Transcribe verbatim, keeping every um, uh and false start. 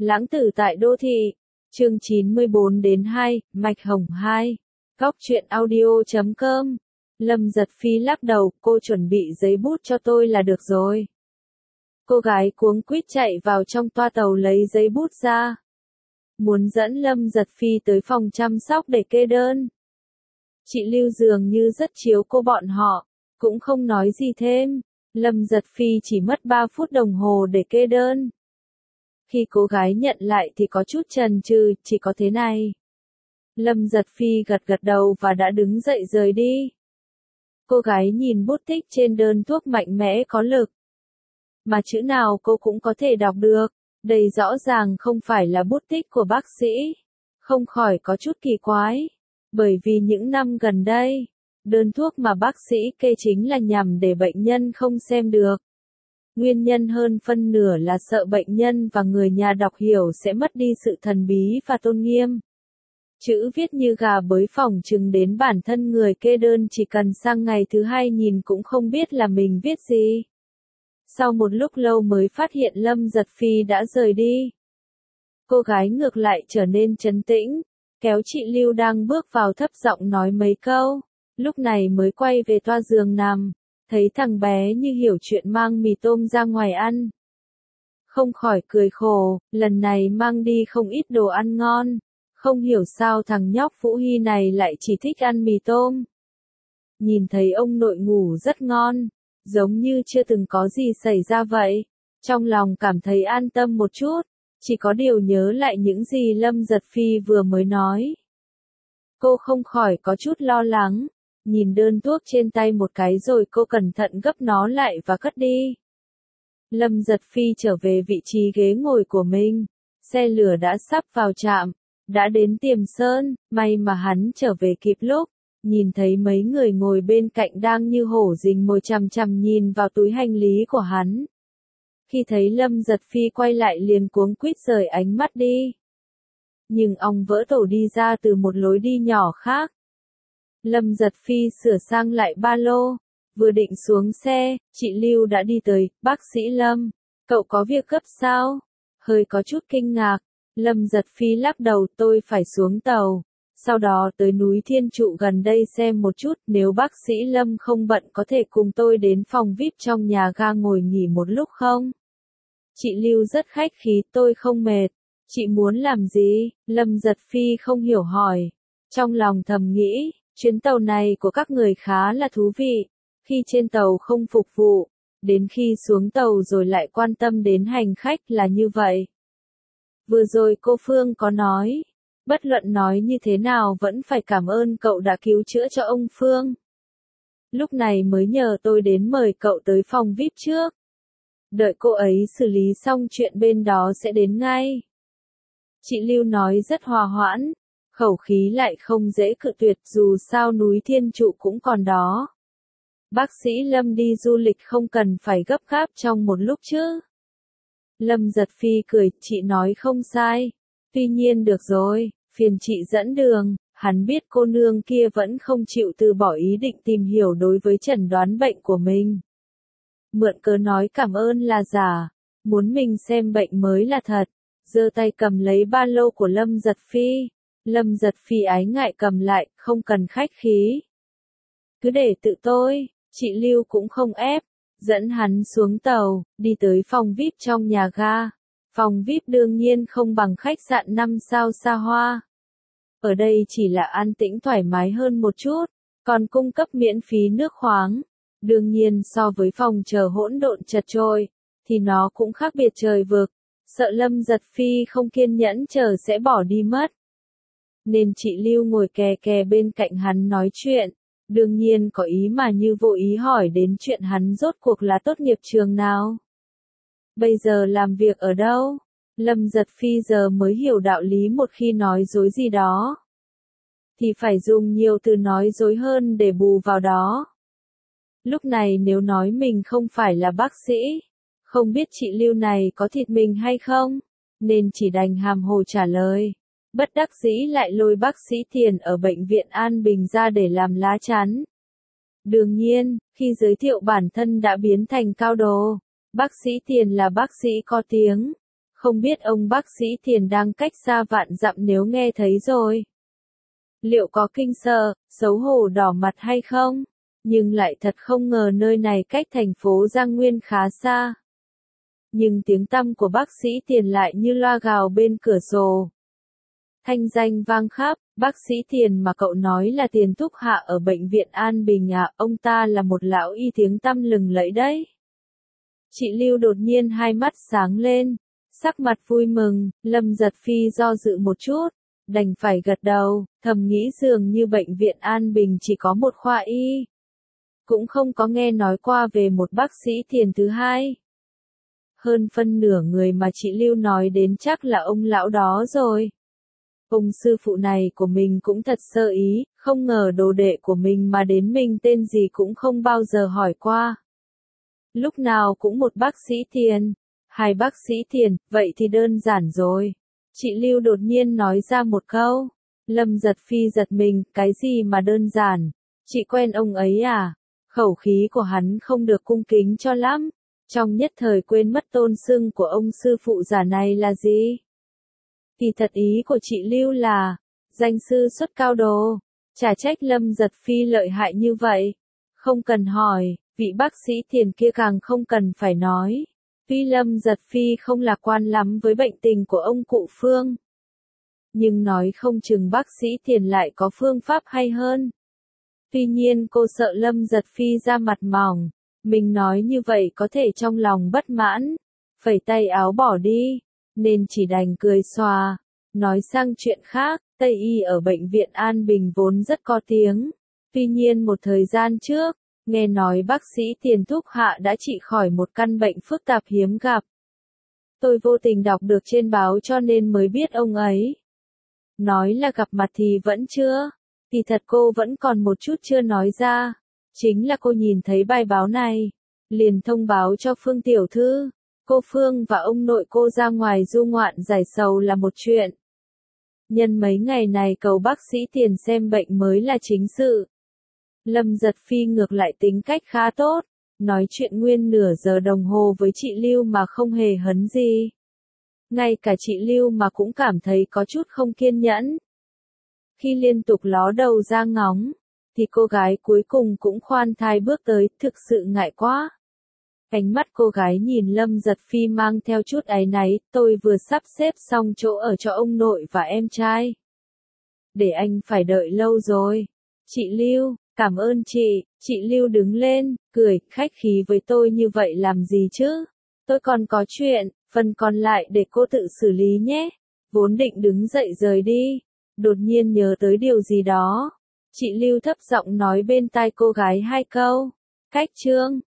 Lãng tử tại đô thị. Chương chín mươi bốn đến hai, Mạch Hồng hai. Góc truyện audio chấm com. Lâm Giật Phi lắc đầu, cô chuẩn bị giấy bút cho tôi là được rồi. Cô gái cuống quýt chạy vào trong toa tàu lấy giấy bút ra. Muốn dẫn Lâm Giật Phi tới phòng chăm sóc để kê đơn. Chị Lưu dường như rất chiếu cô bọn họ, cũng không nói gì thêm. Lâm Giật Phi chỉ mất ba phút đồng hồ để kê đơn. Khi cô gái nhận lại thì có chút chần chừ, chỉ có thế này. Lâm Giật Phi gật gật đầu và đã đứng dậy rời đi. Cô gái nhìn bút tích trên đơn thuốc mạnh mẽ có lực. Mà chữ nào cô cũng có thể đọc được, đây rõ ràng không phải là bút tích của bác sĩ. Không khỏi có chút kỳ quái, bởi vì những năm gần đây, đơn thuốc mà bác sĩ kê chính là nhằm để bệnh nhân không xem được. Nguyên nhân hơn phân nửa là sợ bệnh nhân và người nhà đọc hiểu sẽ mất đi sự thần bí và tôn nghiêm. Chữ viết như gà bới phỏng chừng đến bản thân người kê đơn chỉ cần sang ngày thứ hai nhìn cũng không biết là mình viết gì. Sau một lúc lâu mới phát hiện Lâm Giật Phi đã rời đi. Cô gái ngược lại trở nên trấn tĩnh, kéo chị Lưu đang bước vào thấp giọng nói mấy câu, lúc này mới quay về toa giường nằm, thấy thằng bé như hiểu chuyện mang mì tôm ra ngoài ăn. Không khỏi cười khổ, lần này mang đi không ít đồ ăn ngon, không hiểu sao thằng nhóc Vũ Hy này lại chỉ thích ăn mì tôm. Nhìn thấy ông nội ngủ rất ngon, giống như chưa từng có gì xảy ra vậy, trong lòng cảm thấy an tâm một chút, chỉ có điều nhớ lại những gì Lâm Giật Phi vừa mới nói. Cô không khỏi có chút lo lắng, nhìn đơn thuốc trên tay một cái rồi cô cẩn thận gấp nó lại và cất đi. Lâm Giật Phi trở về vị trí ghế ngồi của mình, xe lửa đã sắp vào trạm, đã đến Tiềm Sơn, may mà hắn trở về kịp lúc. Nhìn thấy mấy người ngồi bên cạnh đang như hổ rình mồi chằm chằm nhìn vào túi hành lý của hắn. Khi thấy Lâm Giật Phi quay lại liền cuống quýt rời ánh mắt đi. Nhưng ong vỡ tổ đi ra từ một lối đi nhỏ khác. Lâm Giật Phi sửa sang lại ba lô, vừa định xuống xe, chị Lưu đã đi tới, bác sĩ Lâm, cậu có việc gấp sao? Hơi có chút kinh ngạc, Lâm Giật Phi lắc đầu, tôi phải xuống tàu. Sau đó tới núi Thiên Trụ gần đây xem một chút, nếu bác sĩ Lâm không bận có thể cùng tôi đến phòng vi ai pi trong nhà ga ngồi nghỉ một lúc không? Chị Lưu rất khách khí, tôi không mệt. Chị muốn làm gì? Lâm Giật Phi không hiểu hỏi. Trong lòng thầm nghĩ, chuyến tàu này của các người khá là thú vị. Khi trên tàu không phục vụ, đến khi xuống tàu rồi lại quan tâm đến hành khách là như vậy. Vừa rồi cô Phương có nói. Bất luận nói như thế nào vẫn phải cảm ơn cậu đã cứu chữa cho ông Phương. Lúc này mới nhờ tôi đến mời cậu tới phòng vi ai pi trước. Đợi cô ấy xử lý xong chuyện bên đó sẽ đến ngay. Chị Lưu nói rất hòa hoãn, khẩu khí lại không dễ cự tuyệt dù sao núi Thiên Trụ cũng còn đó. Bác sĩ Lâm đi du lịch không cần phải gấp gáp trong một lúc chứ. Lâm Giật Phi cười, chị nói không sai. Tuy nhiên được rồi, phiền chị dẫn đường, hắn biết cô nương kia vẫn không chịu từ bỏ ý định tìm hiểu đối với chẩn đoán bệnh của mình. Mượn cớ nói cảm ơn là giả, muốn mình xem bệnh mới là thật, giơ tay cầm lấy ba lô của Lâm Giật Phi. Lâm Giật Phi ái ngại cầm lại, không cần khách khí. Cứ để tự tôi, chị Lưu cũng không ép, dẫn hắn xuống tàu, đi tới phòng vi ai pi trong nhà ga. Phòng vi ai pi đương nhiên không bằng khách sạn năm sao xa hoa. Ở đây chỉ là an tĩnh thoải mái hơn một chút, còn cung cấp miễn phí nước khoáng. Đương nhiên so với phòng chờ hỗn độn chật chội, thì nó cũng khác biệt trời vực. Sợ Lâm Giật Phi không kiên nhẫn chờ sẽ bỏ đi mất. Nên chị Lưu ngồi kè kè bên cạnh hắn nói chuyện, đương nhiên có ý mà như vô ý hỏi đến chuyện hắn rốt cuộc là tốt nghiệp trường nào. Bây giờ làm việc ở đâu? Lâm Giật Phi giờ mới hiểu đạo lý một khi nói dối gì đó. Thì phải dùng nhiều từ nói dối hơn để bù vào đó. Lúc này nếu nói mình không phải là bác sĩ, không biết chị Lưu này có thịt mình hay không, nên chỉ đành hàm hồ trả lời. Bất đắc dĩ lại lôi bác sĩ Tiền ở bệnh viện An Bình ra để làm lá chắn. Đương nhiên, khi giới thiệu bản thân đã biến thành cao đồ. Bác sĩ Tiền là bác sĩ có tiếng. Không biết ông bác sĩ Thiền đang cách xa vạn dặm nếu nghe thấy rồi. Liệu có kinh sợ, xấu hổ đỏ mặt hay không? Nhưng lại thật không ngờ nơi này cách thành phố Giang Nguyên khá xa. Nhưng tiếng tăm của bác sĩ Thiền lại như loa gào bên cửa sổ. Thanh danh vang khắp, bác sĩ Thiền mà cậu nói là Tiền thúc hạ ở bệnh viện An Bình à, ông ta là một lão y tiếng tăm lừng lẫy đấy. Chị Lưu đột nhiên hai mắt sáng lên, sắc mặt vui mừng, Lâm Giật Phi do dự một chút, đành phải gật đầu, thầm nghĩ dường như bệnh viện An Bình chỉ có một khoa y. Cũng không có nghe nói qua về một bác sĩ Thiền thứ hai. Hơn phân nửa người mà chị Lưu nói đến chắc là ông lão đó rồi. Ông sư phụ này của mình cũng thật sơ ý, không ngờ đồ đệ của mình mà đến mình tên gì cũng không bao giờ hỏi qua. Lúc nào cũng một bác sĩ Thiền, hai bác sĩ Thiền, vậy thì đơn giản rồi. Chị Lưu đột nhiên nói ra một câu. Lâm Giật Phi giật mình, cái gì mà đơn giản? Chị quen ông ấy à? Khẩu khí của hắn không được cung kính cho lắm. Trong nhất thời quên mất tôn xưng của ông sư phụ giả này là gì? Thì thật ý của chị Lưu là, danh sư xuất cao đồ. Chả trách Lâm Giật Phi lợi hại như vậy. Không cần hỏi, vị bác sĩ Thiền kia càng không cần phải nói. Tuy Lâm Giật Phi không lạc quan lắm với bệnh tình của ông cụ Phương. Nhưng nói không chừng bác sĩ Thiền lại có phương pháp hay hơn. Tuy nhiên cô sợ Lâm Giật Phi ra mặt mỏng. Mình nói như vậy có thể trong lòng bất mãn. Phẩy tay áo bỏ đi. Nên chỉ đành cười xòa. Nói sang chuyện khác, Tây Y ở bệnh viện An Bình vốn rất có tiếng. Tuy nhiên một thời gian trước, nghe nói bác sĩ Tiền thúc hạ đã trị khỏi một căn bệnh phức tạp hiếm gặp. Tôi vô tình đọc được trên báo cho nên mới biết ông ấy. Nói là gặp mặt thì vẫn chưa. Thì thật cô vẫn còn một chút chưa nói ra. Chính là cô nhìn thấy bài báo này. Liền thông báo cho Phương tiểu thư. Cô Phương và ông nội cô ra ngoài du ngoạn giải sầu là một chuyện. Nhân mấy ngày này cầu bác sĩ Tiền xem bệnh mới là chính sự. Lâm Giật Phi ngược lại tính cách khá tốt. Nói chuyện nguyên nửa giờ đồng hồ với chị Lưu mà không hề hấn gì. Ngay cả chị Lưu mà cũng cảm thấy có chút không kiên nhẫn. Khi liên tục ló đầu ra ngóng, thì cô gái cuối cùng cũng khoan thai bước tới, thực sự ngại quá. Ánh mắt cô gái nhìn Lâm Giật Phi mang theo chút áy náy, tôi vừa sắp xếp xong chỗ ở cho ông nội và em trai. Để anh phải đợi lâu rồi. Chị Lưu, cảm ơn chị, chị Lưu đứng lên, cười, khách khí với tôi như vậy làm gì chứ? Tôi còn có chuyện, phần còn lại để cô tự xử lý nhé. Vốn định đứng dậy rời đi, đột nhiên nhớ tới điều gì đó. Chị Lưu thấp giọng nói bên tai cô gái hai câu. Khách trương.